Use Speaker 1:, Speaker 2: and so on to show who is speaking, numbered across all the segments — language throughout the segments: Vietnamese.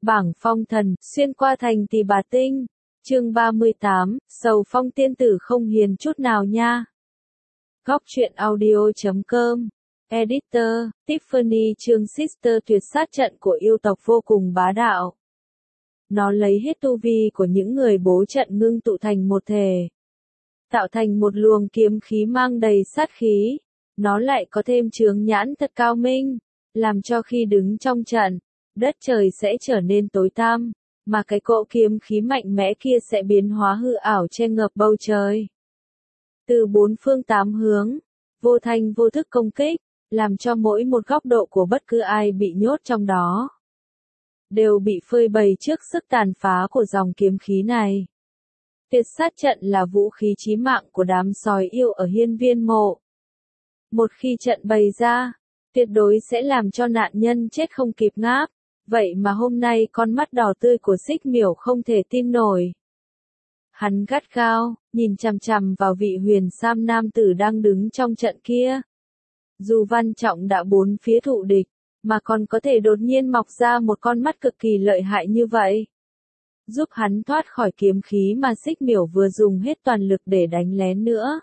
Speaker 1: Bảng phong thần, xuyên qua thành Tỳ Bà Tinh. Chương 38, Sầu Phong tiên tử không hiền chút nào nha. Góc truyện audio.com. Editor, Tiffany chương Sister tuyệt sát trận của yêu tộc vô cùng bá đạo. Nó lấy hết tu vi của những người bố trận ngưng tụ thành một thể, tạo thành một luồng kiếm khí mang đầy sát khí. Nó lại có thêm chướng nhãn thật cao minh, làm cho khi đứng trong trận, đất trời sẽ trở nên tối tăm, mà cái cỗ kiếm khí mạnh mẽ kia sẽ biến hóa hư ảo che ngập bầu trời. Từ bốn phương tám hướng, vô thanh vô thức công kích, làm cho mỗi một góc độ của bất cứ ai bị nhốt trong đó đều bị phơi bày trước sức tàn phá của dòng kiếm khí này. Tuyệt sát trận là vũ khí chí mạng của đám sói yêu ở hiên viên mộ. Một khi trận bày ra, tuyệt đối sẽ làm cho nạn nhân chết không kịp ngáp. Vậy mà hôm nay con mắt đỏ tươi của Xích Miểu không thể tin nổi. Hắn gắt gao, nhìn chằm chằm vào vị huyền sam nam tử đang đứng trong trận kia. Dù Văn Trọng đã bốn phía thụ địch, mà còn có thể đột nhiên mọc ra một con mắt cực kỳ lợi hại như vậy, giúp hắn thoát khỏi kiếm khí mà Xích Miểu vừa dùng hết toàn lực để đánh lén nữa.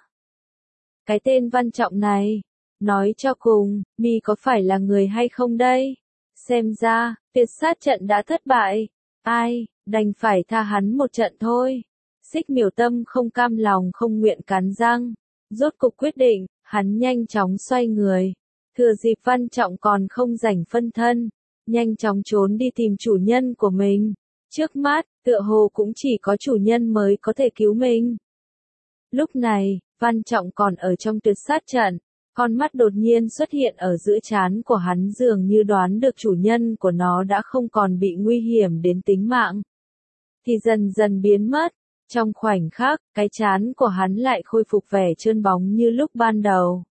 Speaker 1: Cái tên Văn Trọng này, nói cho cùng, mi có phải là người hay không đây? Xem ra, tuyệt sát trận đã thất bại. Ai, đành phải tha hắn một trận thôi. Xích Miểu tâm không cam lòng không nguyện cắn răng. Rốt cục quyết định, hắn nhanh chóng xoay người. Thừa dịp Văn Trọng còn không rảnh phân thân, nhanh chóng trốn đi tìm chủ nhân của mình. Trước mắt, tựa hồ cũng chỉ có chủ nhân mới có thể cứu mình. Lúc này, Văn Trọng còn ở trong tuyệt sát trận. Con mắt đột nhiên xuất hiện ở giữa trán của hắn dường như đoán được chủ nhân của nó đã không còn bị nguy hiểm đến tính mạng. Thì dần dần biến mất, trong khoảnh khắc, cái trán của hắn lại khôi phục vẻ trơn bóng như lúc ban đầu.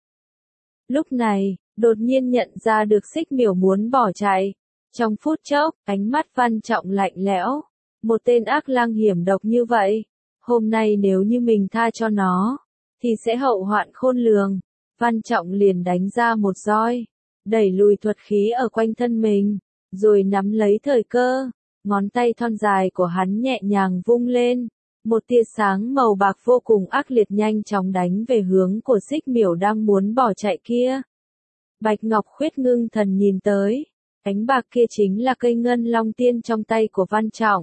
Speaker 1: Lúc này, đột nhiên nhận ra được Xích Miểu muốn bỏ chạy. Trong phút chốc, ánh mắt Văn Trọng lạnh lẽo. Một tên ác lang hiểm độc như vậy, hôm nay nếu như mình tha cho nó, thì sẽ hậu hoạn khôn lường. Văn Trọng liền đánh ra một roi, đẩy lùi thuật khí ở quanh thân mình, rồi nắm lấy thời cơ, ngón tay thon dài của hắn nhẹ nhàng vung lên, một tia sáng màu bạc vô cùng ác liệt nhanh chóng đánh về hướng của Xích Miểu đang muốn bỏ chạy kia. Bạch Ngọc Khuyết ngưng thần nhìn tới, ánh bạc kia chính là cây ngân long tiên trong tay của Văn Trọng.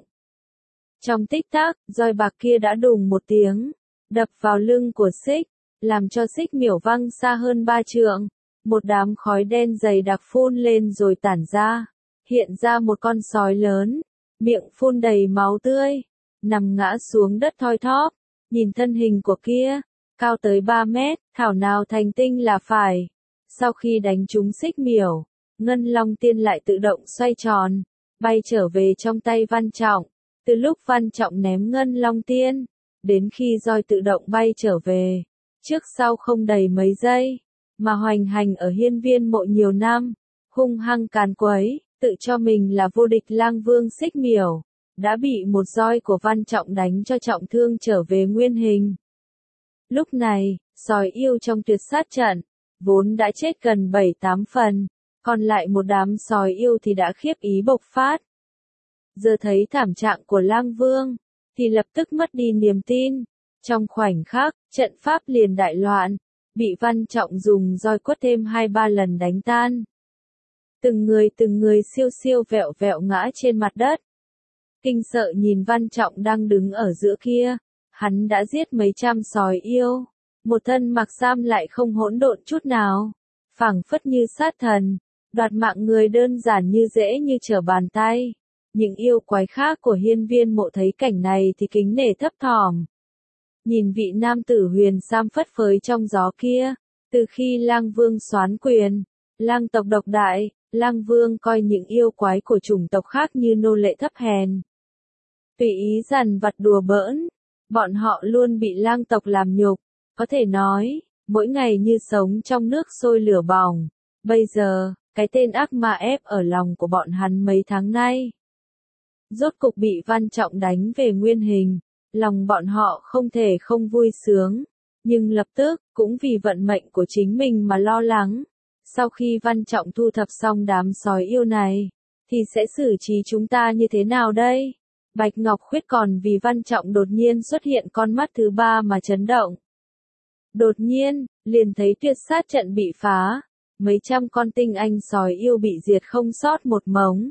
Speaker 1: Trong tích tắc, roi bạc kia đã đùng một tiếng, đập vào lưng của Xích, làm cho Xích Miểu văng xa hơn 3 trượng, một đám khói đen dày đặc phun lên rồi tản ra, hiện ra một con sói lớn, miệng phun đầy máu tươi, nằm ngã xuống đất thoi thóp, nhìn thân hình của kia, cao tới 3 mét, thảo nào thành tinh là phải. Sau khi đánh trúng Xích Miểu, Ngân Long Tiên lại tự động xoay tròn, bay trở về trong tay Văn Trọng, từ lúc Văn Trọng ném Ngân Long Tiên, đến khi roi tự động bay trở về. Trước sau không đầy mấy giây, mà hoành hành ở hiên viên mộ nhiều năm, hung hăng càn quấy, tự cho mình là vô địch lang vương Xích Miểu, đã bị một roi của Văn Trọng đánh cho trọng thương trở về nguyên hình. Lúc này, sói yêu trong tuyệt sát trận, vốn đã chết gần 7-8 phần, còn lại một đám sói yêu thì đã khiếp ý bộc phát. Giờ thấy thảm trạng của lang vương, thì lập tức mất đi niềm tin. Trong khoảnh khắc, trận pháp liền đại loạn, bị Văn Trọng dùng roi quất thêm 2-3 lần đánh tan. Từng người siêu siêu vẹo vẹo ngã trên mặt đất. Kinh sợ nhìn Văn Trọng đang đứng ở giữa kia, hắn đã giết mấy trăm sói yêu, một thân mặc sam lại không hỗn độn chút nào, phảng phất như sát thần, đoạt mạng người đơn giản như dễ như trở bàn tay. Những yêu quái khác của hiên viên mộ thấy cảnh này thì kính nể thấp thỏm. Nhìn vị nam tử huyền sam phất phới trong gió kia, từ khi lang vương soán quyền, lang tộc độc đại, lang vương coi những yêu quái của chủng tộc khác như nô lệ thấp hèn. Tùy ý dằn vặt đùa bỡn, bọn họ luôn bị lang tộc làm nhục, có thể nói, mỗi ngày như sống trong nước sôi lửa bỏng. Bây giờ, cái tên ác ma ép ở lòng của bọn hắn mấy tháng nay, rốt cục bị Văn Trọng đánh về nguyên hình. Lòng bọn họ không thể không vui sướng, nhưng lập tức, cũng vì vận mệnh của chính mình mà lo lắng. Sau khi Văn Trọng thu thập xong đám sói yêu này, thì sẽ xử trí chúng ta như thế nào đây? Bạch Ngọc Khuyết còn vì Văn Trọng đột nhiên xuất hiện con mắt thứ ba mà chấn động. Đột nhiên, liền thấy tuyệt sát trận bị phá, mấy trăm con tinh anh sói yêu bị diệt không sót một mống.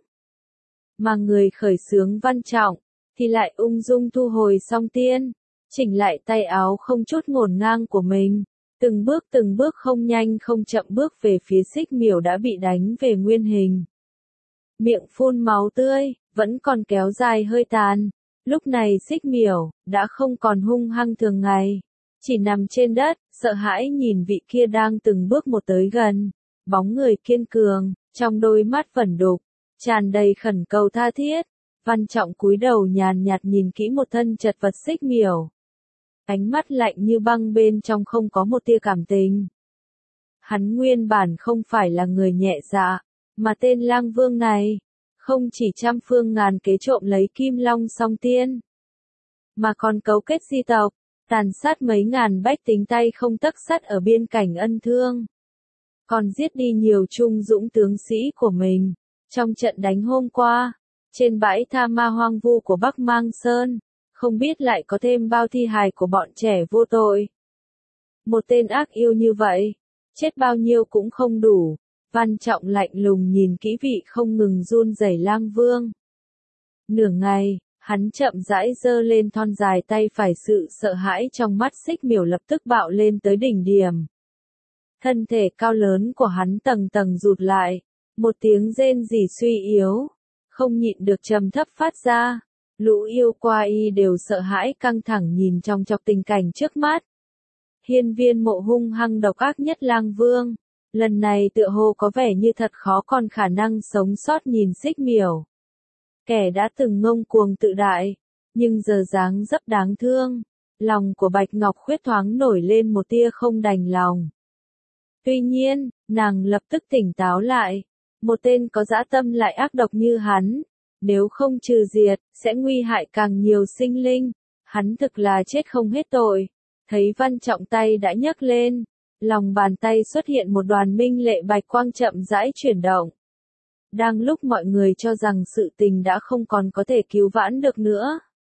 Speaker 1: Mà người khởi xướng Văn Trọng, thì lại ung dung thu hồi song tiên, chỉnh lại tay áo không chút ngổn ngang của mình, từng bước không nhanh không chậm bước về phía Xích Miểu đã bị đánh về nguyên hình. Miệng phun máu tươi, vẫn còn kéo dài hơi tàn. Lúc này Xích Miểu đã không còn hung hăng thường ngày, chỉ nằm trên đất, sợ hãi nhìn vị kia đang từng bước một tới gần, bóng người kiên cường, trong đôi mắt vẩn đục, tràn đầy khẩn cầu tha thiết. Văn Trọng cúi đầu nhàn nhạt nhìn kỹ một thân chật vật Xích Miểu. Ánh mắt lạnh như băng bên trong không có một tia cảm tình. Hắn nguyên bản không phải là người nhẹ dạ, mà tên Lang Vương này, không chỉ trăm phương ngàn kế trộm lấy Kim Long song tiên, mà còn cấu kết di tộc, tàn sát mấy ngàn bách tính tay không tấc sắt ở biên cảnh Ân Thương. Còn giết đi nhiều trung dũng tướng sĩ của mình, trong trận đánh hôm qua, trên bãi tha ma hoang vu của Bắc Mang Sơn, không biết lại có thêm bao thi hài của bọn trẻ vô tội. Một tên ác yêu như vậy, chết bao nhiêu cũng không đủ. Văn Trọng lạnh lùng nhìn kỹ vị không ngừng run rẩy Lang Vương. Nửa ngày, hắn chậm rãi giơ lên thon dài tay phải, sự sợ hãi trong mắt Xích Miểu lập tức bạo lên tới đỉnh điểm. Thân thể cao lớn của hắn tầng tầng rụt lại, một tiếng rên rỉ suy yếu, không nhịn được trầm thấp phát ra. Lũ yêu qua y đều sợ hãi căng thẳng nhìn trong chọc tình cảnh trước mắt. Hiên Viên Mộ hung hăng độc ác nhất Lang Vương, lần này tựa hồ có vẻ như thật khó còn khả năng sống sót nhìn Xích Miểu. Kẻ đã từng ngông cuồng tự đại, nhưng giờ dáng dấp đáng thương, lòng của Bạch Ngọc Khuyết thoáng nổi lên một tia không đành lòng. Tuy nhiên, nàng lập tức tỉnh táo lại, một tên có dã tâm lại ác độc như hắn, nếu không trừ diệt, sẽ nguy hại càng nhiều sinh linh, hắn thực là chết không hết tội. Thấy Văn Trọng tay đã nhấc lên, lòng bàn tay xuất hiện một đoàn minh lệ bạch quang chậm rãi chuyển động. Đang lúc mọi người cho rằng sự tình đã không còn có thể cứu vãn được nữa,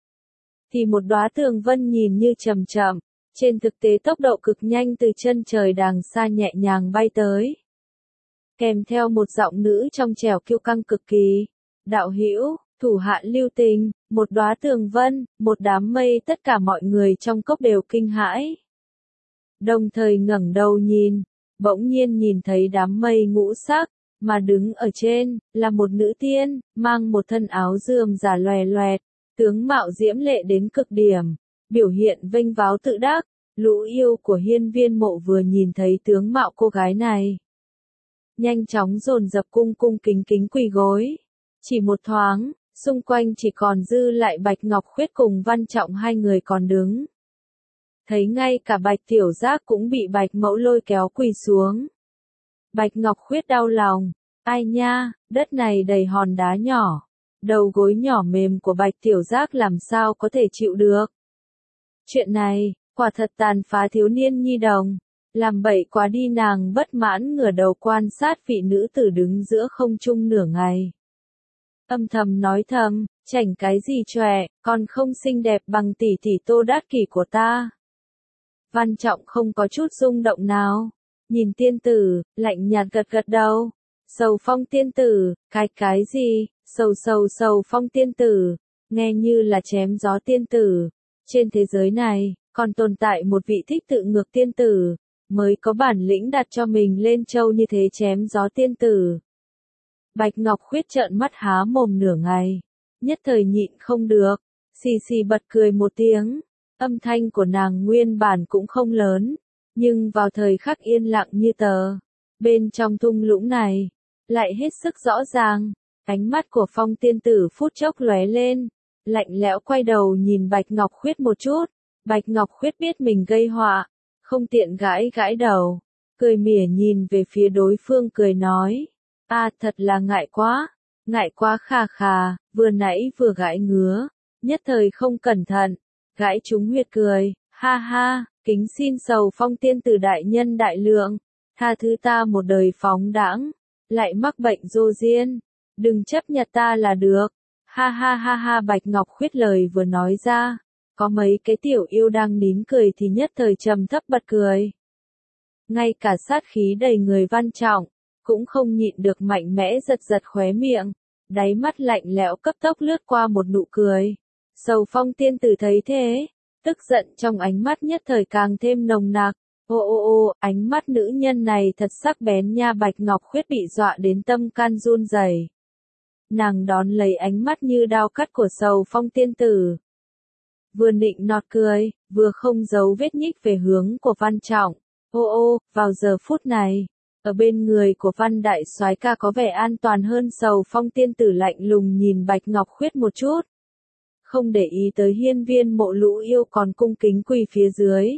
Speaker 1: thì một đóa tường vân nhìn như chậm chậm, trên thực tế tốc độ cực nhanh từ chân trời đàng xa nhẹ nhàng bay tới. Kèm theo một giọng nữ trong trẻo kiêu căng cực kỳ. Đạo hữu, thủ hạ lưu tình, một đóa tường vân, một đám mây, tất cả mọi người trong cốc đều kinh hãi. Đồng thời ngẩng đầu nhìn, bỗng nhiên nhìn thấy đám mây ngũ sắc, mà đứng ở trên, là một nữ tiên, mang một thân áo rườm rà loè loẹt, tướng mạo diễm lệ đến cực điểm, biểu hiện vênh váo tự đắc. Lũ yêu của Hiên Viên Mộ vừa nhìn thấy tướng mạo cô gái này, nhanh chóng dồn dập cung cung kính kính quỳ gối. Chỉ một thoáng, xung quanh chỉ còn dư lại Bạch Ngọc Khuyết cùng Văn Trọng hai người còn đứng. Thấy ngay cả Bạch Tiểu Giác cũng bị Bạch Mẫu lôi kéo quỳ xuống. Bạch Ngọc Khuyết đau lòng, ai nha, đất này đầy hòn đá nhỏ, đầu gối nhỏ mềm của Bạch Tiểu Giác làm sao có thể chịu được. Chuyện này, quả thật tàn phá thiếu niên nhi đồng, làm bậy quá đi. Nàng bất mãn ngửa đầu quan sát vị nữ tử đứng giữa không trung nửa ngày. Âm thầm nói thầm, chảnh cái gì chòe, còn không xinh đẹp bằng tỷ tỷ Tô Đát Kỷ của ta. Văn Trọng không có chút rung động nào, nhìn tiên tử, lạnh nhạt gật gật đầu. Sầu Phong tiên tử, cái gì, sầu Phong tiên tử, nghe như là chém gió tiên tử. Trên thế giới này, còn tồn tại một vị thích tự ngược tiên tử, mới có bản lĩnh đặt cho mình lên châu như thế chém gió tiên tử. Bạch Ngọc Khuyết trợn mắt há mồm nửa ngày, nhất thời nhịn không được, xì xì bật cười một tiếng. Âm thanh của nàng nguyên bản cũng không lớn, nhưng vào thời khắc yên lặng như tờ, bên trong thung lũng này, lại hết sức rõ ràng. Ánh mắt của Phong tiên tử phút chốc lóe lên, lạnh lẽo quay đầu nhìn Bạch Ngọc Khuyết một chút. Bạch Ngọc Khuyết biết mình gây họa, không tiện gãi gãi đầu, cười mỉa nhìn về phía đối phương cười nói. Thật là ngại quá khà, vừa nãy vừa gãi ngứa, nhất thời không cẩn thận, gãi trúng huyệt cười, ha ha, kính xin Sầu Phong tiên tử đại nhân đại lượng, tha thứ ta một đời phóng đãng, lại mắc bệnh dô diên. đừng chấp nhặt ta là được. Ha ha ha ha, Bạch Ngọc Khuyết lời vừa nói ra, có mấy cái tiểu yêu đang nín cười thì nhất thời trầm thấp bật cười. Ngay cả sát khí đầy người Văn Trọng, cũng không nhịn được mạnh mẽ giật giật khóe miệng, đáy mắt lạnh lẽo cấp tốc lướt qua một nụ cười. Sầu Phong tiên tử thấy thế, tức giận trong ánh mắt nhất thời càng thêm nồng nặc. Ô ô ô, ánh mắt nữ nhân này thật sắc bén nha. Bạch Ngọc Khuyết bị dọa đến tâm can run rẩy. Nàng đón lấy ánh mắt như đao cắt của Sầu Phong tiên tử. Vừa nịnh nọt cười, vừa không giấu vết nhích về hướng của Văn Trọng. Ô ô, vào giờ phút này, ở bên người của Văn Đại Soái ca có vẻ an toàn hơn. Sầu Phong tiên tử lạnh lùng nhìn Bạch Ngọc Khuyết một chút. Không để ý tới hiên viên mộ lũ yêu còn cung kính quỳ phía dưới.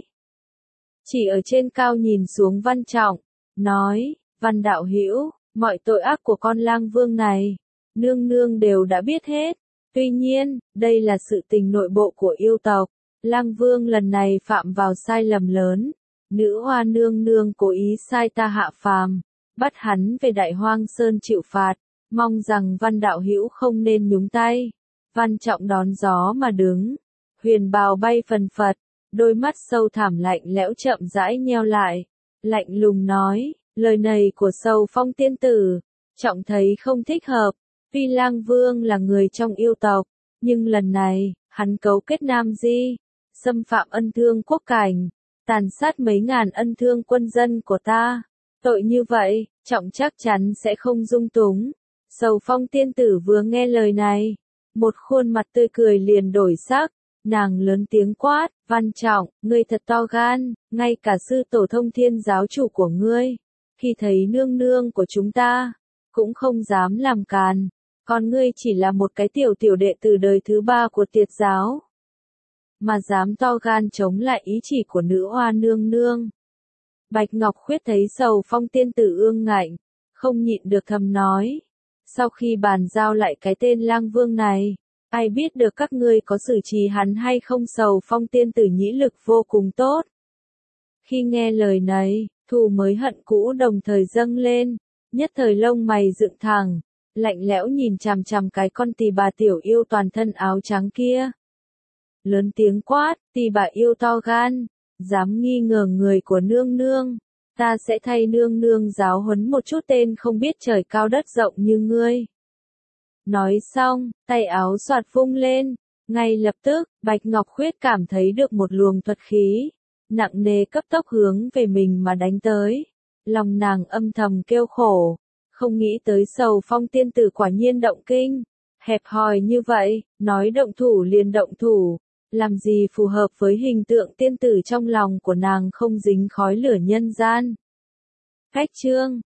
Speaker 1: Chỉ ở trên cao nhìn xuống Văn Trọng, nói, Văn đạo hữu, mọi tội ác của con lang vương này, nương nương đều đã biết hết. Tuy nhiên, đây là sự tình nội bộ của yêu tộc. Lang vương lần này phạm vào sai lầm lớn. Nữ hoa nương nương cố ý sai ta hạ phàm, bắt hắn về Đại Hoang Sơn chịu phạt, mong rằng Văn đạo hữu không nên nhúng tay. Văn Trọng đón gió mà đứng, huyền bào bay phần phật, đôi mắt sâu thẳm lạnh lẽo chậm rãi nheo lại, lạnh lùng nói, lời này của Sầu Phong tiên tử, Trọng thấy không thích hợp. Tuy Lang Vương là người trong yêu tộc, nhưng lần này, hắn cấu kết Nam Di, xâm phạm ân thương quốc cảnh, tàn sát mấy ngàn ân thương quân dân của ta. Tội như vậy, Trọng chắc chắn sẽ không dung túng. Sầu Phong tiên tử vừa nghe lời này, một khuôn mặt tươi cười liền đổi sắc, nàng lớn tiếng quát, Văn Trọng, ngươi thật to gan, ngay cả sư tổ Thông Thiên giáo chủ của ngươi, khi thấy nương nương của chúng ta, cũng không dám làm càn, còn ngươi chỉ là một cái tiểu đệ tử đời thứ 3 của Tiệt giáo, mà dám to gan chống lại ý chỉ của nữ hoa nương nương. Bạch Ngọc Khuyết thấy Sầu Phong tiên tử ương ngạnh, không nhịn được thầm nói, sau khi bàn giao lại cái tên Lang Vương này, ai biết được các ngươi có xử trí hắn hay không. Sầu Phong tiên tử nhĩ lực vô cùng tốt. Khi nghe lời này, thù mới hận cũ đồng thời dâng lên, nhất thời lông mày dựng thẳng, lạnh lẽo nhìn chằm chằm cái con tỳ bà tiểu yêu toàn thân áo trắng kia. Lớn tiếng quát, tỳ bà yêu to gan, dám nghi ngờ người của nương nương, ta sẽ thay nương nương giáo huấn một chút tên không biết trời cao đất rộng như ngươi. Nói xong, tay áo xoạt vung lên, ngay lập tức, Bạch Ngọc Khuyết cảm thấy được một luồng thuật khí, nặng nề cấp tốc hướng về mình mà đánh tới. Lòng nàng âm thầm kêu khổ, không nghĩ tới Sầu Phong tiên tử quả nhiên động kinh, hẹp hòi như vậy, nói động thủ liền động thủ, làm gì phù hợp với hình tượng tiên tử trong lòng của nàng không dính khói lửa nhân gian. Khách chương